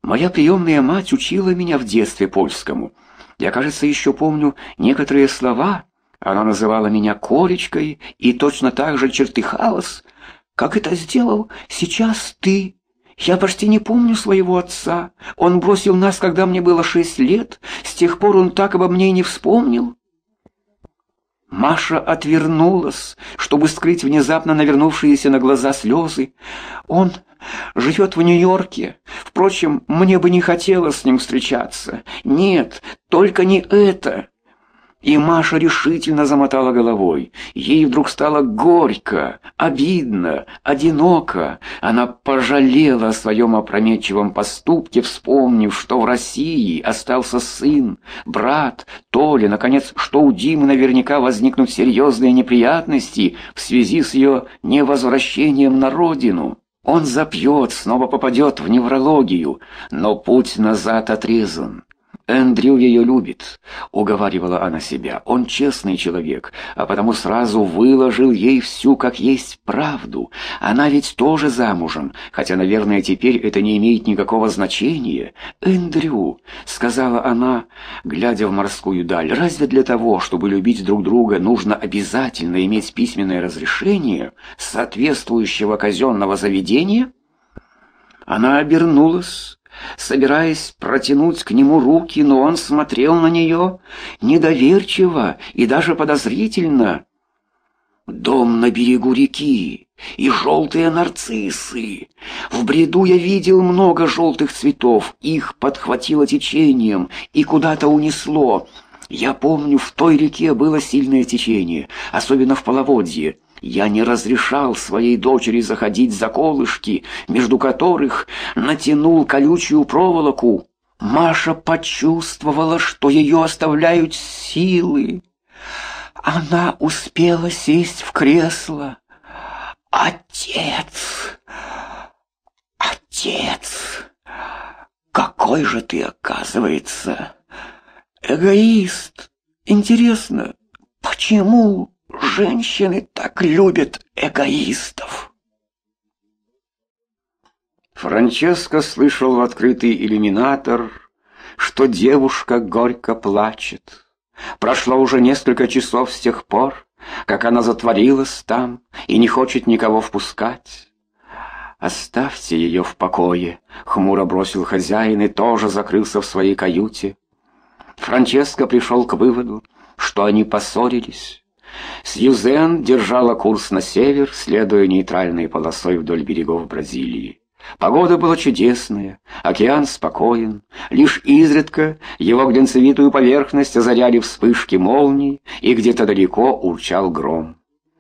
Моя приемная мать учила меня в детстве польскому. Я, кажется, еще помню некоторые слова. Она называла меня Колечкой и точно так же чертыхалась, как это сделал сейчас ты. Я почти не помню своего отца. Он бросил нас, когда мне было 6 лет. С тех пор он так обо мне и не вспомнил. Маша отвернулась, чтобы скрыть внезапно навернувшиеся на глаза слезы. Он живет в Нью-Йорке. Впрочем, мне бы не хотелось с ним встречаться. Нет, только не это. И Маша решительно замотала головой. Ей вдруг стало горько, обидно, одиноко. Она пожалела о своем опрометчивом поступке, вспомнив, что в России остался сын, брат, Толя, наконец, что у Димы наверняка возникнут серьезные неприятности в связи с ее невозвращением на родину. Он запьет, снова попадет в неврологию, но путь назад отрезан. «Эндрю ее любит», — уговаривала она себя. «Он честный человек, а потому сразу выложил ей всю как есть правду. Она ведь тоже замужем, хотя, наверное, теперь это не имеет никакого значения». «Эндрю», — сказала она, глядя в морскую даль, «разве для того, чтобы любить друг друга, нужно обязательно иметь письменное разрешение соответствующего казенного заведения?» Она обернулась, собираясь протянуть к нему руки, но он смотрел на нее недоверчиво и даже подозрительно. «Дом на берегу реки и желтые нарциссы. В бреду я видел много желтых цветов, их подхватило течением и куда-то унесло. Я помню, в той реке было сильное течение, особенно в половодье. Я не разрешал своей дочери заходить за колышки, между которых натянул колючую проволоку. Маша почувствовала, что ее оставляют силы. Она успела сесть в кресло. «Отец! Отец! Какой же ты, оказывается, эгоист! Интересно, почему женщины так любят эгоистов?» Франческо слышал в открытый иллюминатор, что девушка горько плачет. Прошло уже несколько часов с тех пор, как она затворилась там и не хочет никого впускать. «Оставьте ее в покое», — хмуро бросил хозяин и тоже закрылся в своей каюте. Франческо пришел к выводу, что они поссорились. Сьюзен держала курс на север, следуя нейтральной полосой вдоль берегов Бразилии. Погода была чудесная, океан спокоен, лишь изредка его глянцевитую поверхность озаряли вспышки молний, и где-то далеко урчал гром.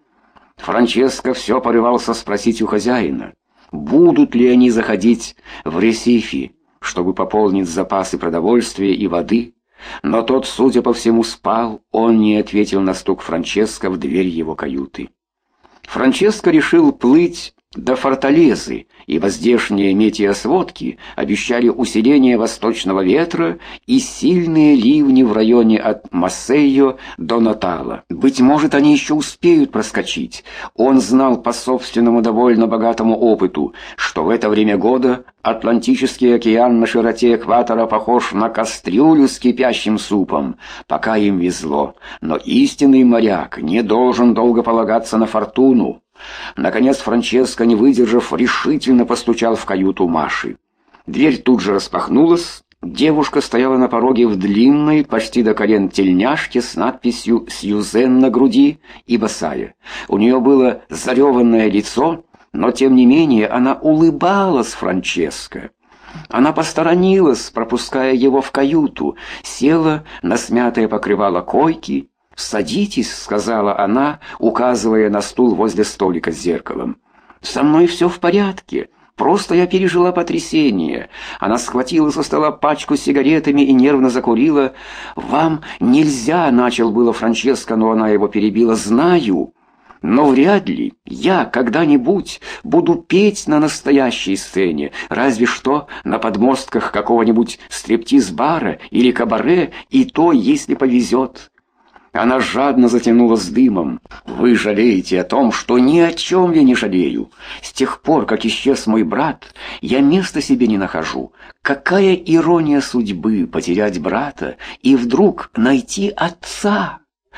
Франческо все порывался спросить у хозяина, будут ли они заходить в Ресифи, чтобы пополнить запасы продовольствия и воды, но тот, судя по всему, спал, он не ответил на стук Франческо в дверь его каюты. Франческо решил плыть до Форталезы, ибо здешние метеосводки обещали усиление восточного ветра и сильные ливни в районе от Массейо до Натала. Быть может, они еще успеют проскочить. Он знал по собственному довольно богатому опыту, что в это время года Атлантический океан на широте экватора похож на кастрюлю с кипящим супом, пока им везло. Но истинный моряк не должен долго полагаться на фортуну. Наконец Франческо, не выдержав, решительно постучал в каюту Маши. Дверь тут же распахнулась. Девушка стояла на пороге в длинной, почти до колен тельняшке с надписью «Сьюзен» на груди и босая. У нее было зареванное лицо, но тем не менее она улыбалась Франческо. Она посторонилась, пропуская его в каюту, села на смятое покрывало койки. «Садитесь», — сказала она, указывая на стул возле столика с зеркалом. «Со мной все в порядке. Просто я пережила потрясение». Она схватила со стола пачку с сигаретами и нервно закурила. «Вам нельзя», — начал было Франческо, но она его перебила. «Знаю, но вряд ли я когда-нибудь буду петь на настоящей сцене, разве что на подмостках какого-нибудь стриптиз-бара или кабаре, и то, если повезет». Она жадно затянулась дымом. «Вы жалеете о том, что ни о чем я не жалею. С тех пор, как исчез мой брат, я места себе не нахожу. Какая ирония судьбы потерять брата и вдруг найти отца!»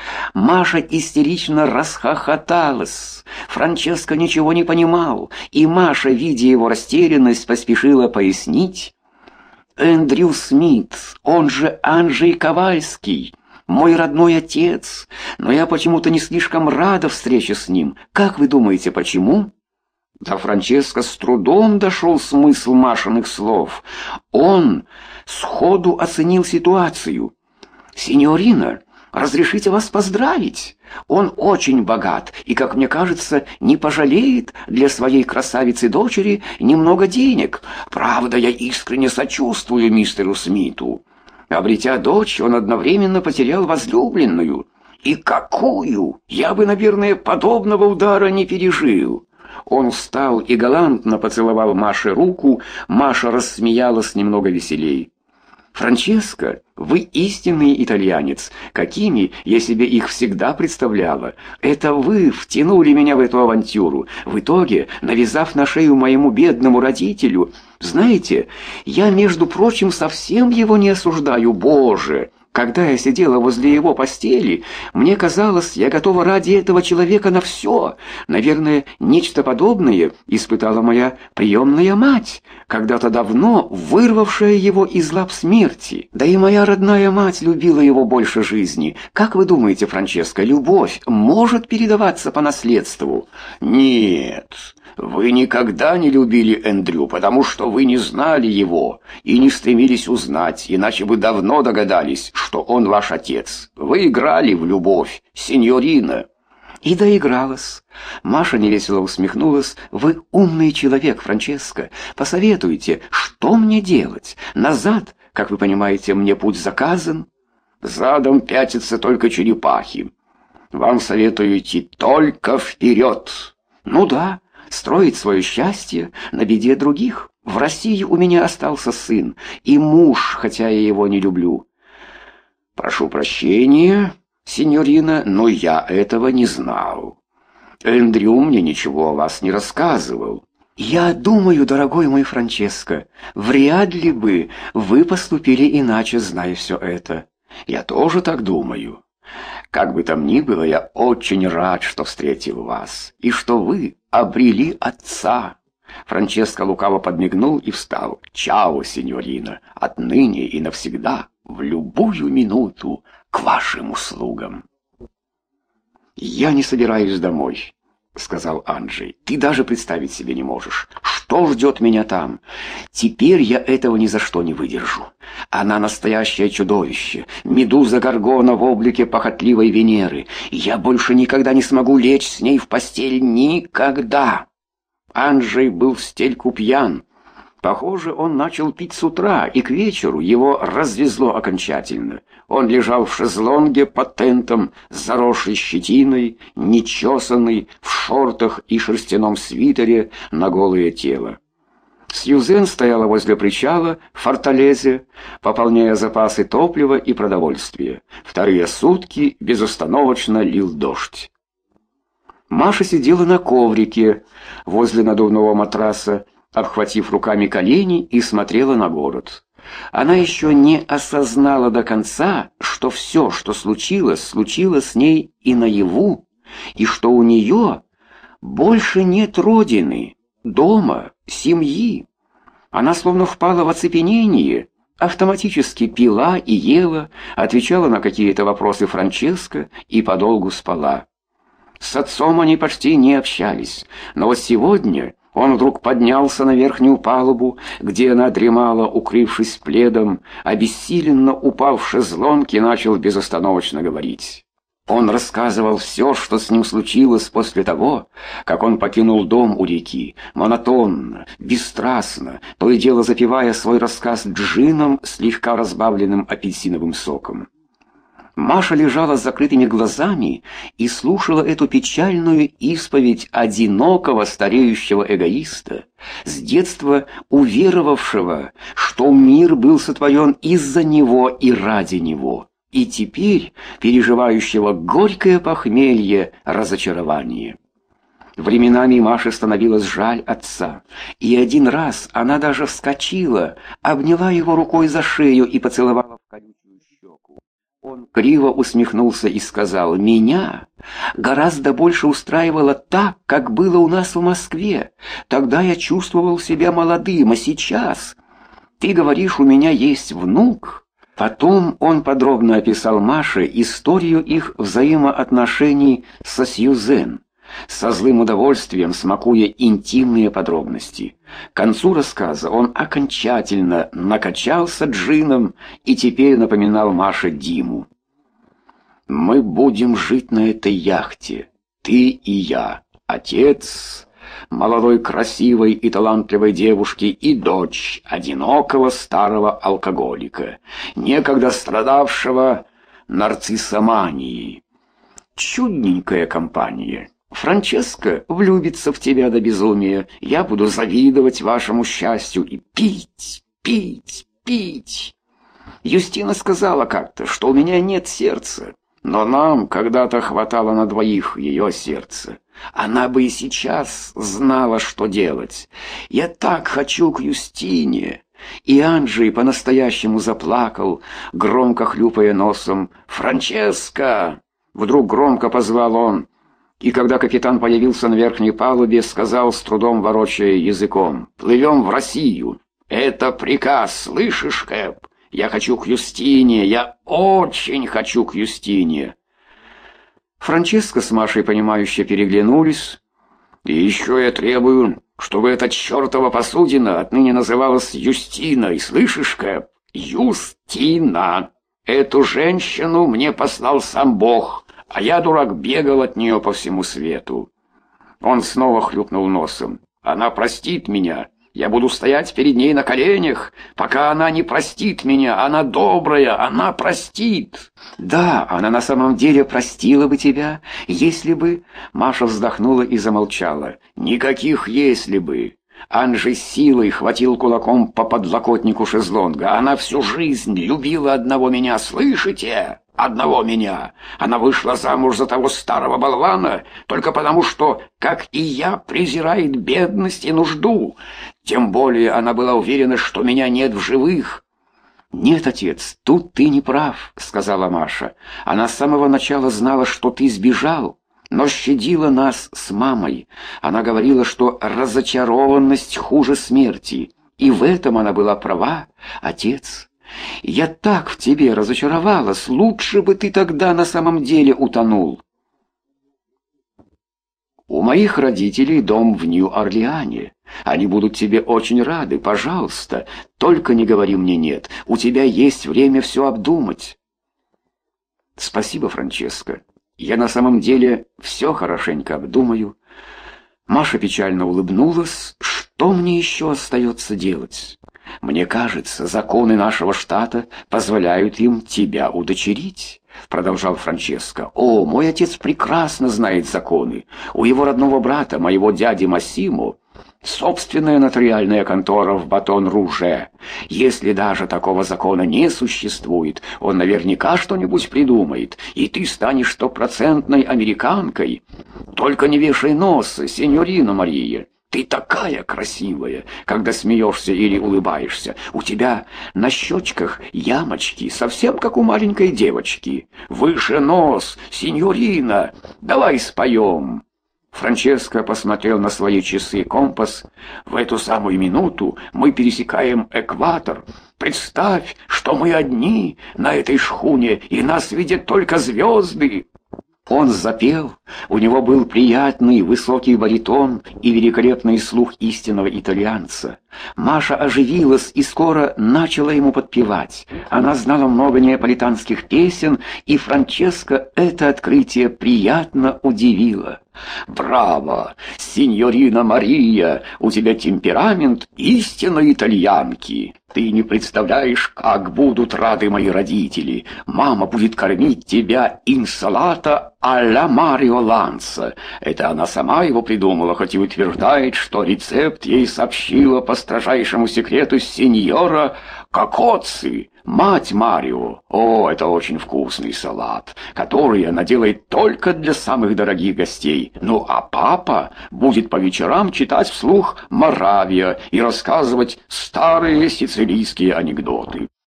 Маша истерично расхохоталась. Франческо ничего не понимал, и Маша, видя его растерянность, поспешила пояснить. «Эндрю Смит, он же Анджей Ковальский, мой родной отец, но я почему-то не слишком рада встрече с ним. Как вы думаете, почему?» До Франческо с трудом дошел смысл Машиных слов. Он сходу оценил ситуацию. «Синьорина, разрешите вас поздравить. Он очень богат и, как мне кажется, не пожалеет для своей красавицы-дочери немного денег. Правда, я искренне сочувствую мистеру Смиту. Обретя дочь, он одновременно потерял возлюбленную. И какую! Я бы, наверное, подобного удара не пережил». Он встал и галантно поцеловал Маше руку. Маша рассмеялась немного веселей. «Франческо, вы истинный итальянец, какими я себе их всегда представляла. Это вы втянули меня в эту авантюру, в итоге навязав на шею моему бедному родителю. Знаете, я, между прочим, совсем его не осуждаю, Боже!» Когда я сидела возле его постели, мне казалось, я готова ради этого человека на все. Наверное, нечто подобное испытала моя приемная мать, когда-то давно вырвавшая его из лап смерти. Да и моя родная мать любила его больше жизни. Как вы думаете, Франческо, любовь может передаваться по наследству? Нет. Вы никогда не любили Эндрю, потому что вы не знали его и не стремились узнать, иначе бы давно догадались, что он ваш отец. Вы играли в любовь, синьорина». И доигралась. Маша невесело усмехнулась. «Вы умный человек, Франческо. Посоветуйте, что мне делать? Назад, как вы понимаете, мне путь заказан». «Задом пятятся только черепахи. Вам советую идти только вперед». «Ну да. Строить свое счастье на беде других. В России у меня остался сын и муж, хотя я его не люблю». «Прошу прощения, синьорина, но я этого не знал. Эндрю мне ничего о вас не рассказывал». «Я думаю, дорогой мой Франческо, вряд ли бы вы поступили иначе, зная все это». «Я тоже так думаю. Как бы там ни было, я очень рад, что встретил вас, и что вы обрели отца». Франческо лукаво подмигнул и встал. «Чао, синьорина, отныне и навсегда, в любую минуту, к вашим услугам». «Я не собираюсь домой», — сказал Анджей. «Ты даже представить себе не можешь, что ждет меня там. Теперь я этого ни за что не выдержу. Она настоящее чудовище, медуза Горгона в облике похотливой Венеры. Я больше никогда не смогу лечь с ней в постель, никогда». Анджей был в стельку пьян. Похоже, он начал пить с утра, и к вечеру его развезло окончательно. Он лежал в шезлонге под тентом, заросший щетиной, нечесанный, в шортах и шерстяном свитере на голое тело. Сьюзен стояла возле причала в Форталезе, пополняя запасы топлива и продовольствия. Вторые сутки безостановочно лил дождь. Маша сидела на коврике возле надувного матраса, обхватив руками колени, и смотрела на город. Она еще не осознала до конца, что все, что случилось, случилось с ней и наяву, и что у нее больше нет родины, дома, семьи. Она словно впала в оцепенение, автоматически пила и ела, отвечала на какие-то вопросы Франческо и подолгу спала. С отцом они почти не общались, но вот сегодня он вдруг поднялся на верхнюю палубу, где она дремала, укрывшись пледом, обессиленно упав в шезлонг и начал безостановочно говорить. Он рассказывал все, что с ним случилось после того, как он покинул дом у реки, монотонно, бесстрастно, то и дело запивая свой рассказ джином, слегка разбавленным апельсиновым соком. Маша лежала с закрытыми глазами и слушала эту печальную исповедь одинокого стареющего эгоиста, с детства уверовавшего, что мир был сотворен из-за него и ради него. и теперь переживающего горькое похмелье разочарования. Временами Маше становилось жаль отца, и один раз она даже вскочила, обняла его рукой за шею и поцеловала в колючую щеку. Он криво усмехнулся и сказал: «Меня гораздо больше устраивало так, как было у нас в Москве. Тогда я чувствовал себя молодым, а сейчас ты говоришь, у меня есть внук». Потом он подробно описал Маше историю их взаимоотношений со Сьюзен, со злым удовольствием смакуя интимные подробности. К концу рассказа он окончательно накачался джином и теперь напоминал Маше Диму. «Мы будем жить на этой яхте, ты и я, отец молодой, красивой и талантливой девушки и дочь одинокого старого алкоголика, некогда страдавшего нарциссоманией. Чудненькая компания. Франческа влюбится в тебя до безумия. Я буду завидовать вашему счастью и пить, пить, пить. Юстина сказала как-то, что у меня нет сердца, но нам когда-то хватало на двоих ее сердца. Она бы и сейчас знала, что делать. Я так хочу к Юстине». И Анджей по-настоящему заплакал, громко хлюпая носом. «Франческа!» Вдруг громко позвал он, и когда капитан появился на верхней палубе, сказал, с трудом ворочая языком: «Плывем в Россию. Это приказ, слышишь, Кэп? Я хочу к Юстине, я очень хочу к Юстине». Франческа с Машей, понимающе переглянулись. «И еще я требую, чтобы эта чертова посудина отныне называлась Юстиной, слышишь, Кэп? Юстина! Эту женщину мне послал сам Бог, а я, дурак, бегал от нее по всему свету». Он снова хлюпнул носом. «Она простит меня. Я буду стоять перед ней на коленях, пока она не простит меня. Она добрая, она простит». «Да, она на самом деле простила бы тебя, если бы...» Маша вздохнула и замолчала. «Никаких «если бы». Анджей силой хватил кулаком по подлокотнику шезлонга. «Она всю жизнь любила одного меня, слышите? Одного меня. Она вышла замуж за того старого болвана только потому, что, как и я, презирает бедность и нужду. Тем более она была уверена, что меня нет в живых». «Нет, отец, тут ты не прав», — сказала Маша. «Она с самого начала знала, что ты сбежал, но щадила нас с мамой. Она говорила, что разочарованность хуже смерти, и в этом она была права, отец. Я так в тебе разочаровалась, лучше бы ты тогда на самом деле утонул». «У моих родителей дом в Нью-Орлеане. Они будут тебе очень рады, пожалуйста. Только не говори мне «нет». У тебя есть время все обдумать». «Спасибо, Франческа. Я на самом деле все хорошенько обдумаю». Маша печально улыбнулась. «Что мне еще остается делать? Мне кажется, законы нашего штата позволяют им тебя удочерить», — продолжал Франческо. «О, мой отец прекрасно знает законы. У его родного брата, моего дяди Массимо, собственная нотариальная контора в Батон-Руже. Если даже такого закона не существует, он наверняка что-нибудь придумает, и ты станешь стопроцентной американкой. Только не вешай нос, сеньорина Мария. Ты такая красивая, когда смеешься или улыбаешься. У тебя на щечках ямочки, совсем как у маленькой девочки. Выше нос, сеньорина. Давай споем». Франческо посмотрел на свои часы и компас. «В эту самую минуту мы пересекаем экватор. Представь, что мы одни на этой шхуне, и нас видят только звезды». Он запел, у него был приятный высокий баритон и великолепный слух истинного итальянца. Маша оживилась и скоро начала ему подпевать. Она знала много неаполитанских песен, и Франческо это открытие приятно удивило. «Браво, синьорина Мария, у тебя темперамент истинной итальянки. Ты не представляешь, как будут рады мои родители. Мама будет кормить тебя инсалата а-ля Марио Ланца». Это она сама его придумала, хоть и утверждает, что рецепт ей сообщила по строжайшему секрету сеньора Кокоцы, мать Марио. О, это очень вкусный салат, который она делает только для самых дорогих гостей. Ну, а папа будет по вечерам читать вслух Моравия и рассказывать старые сицилийские анекдоты.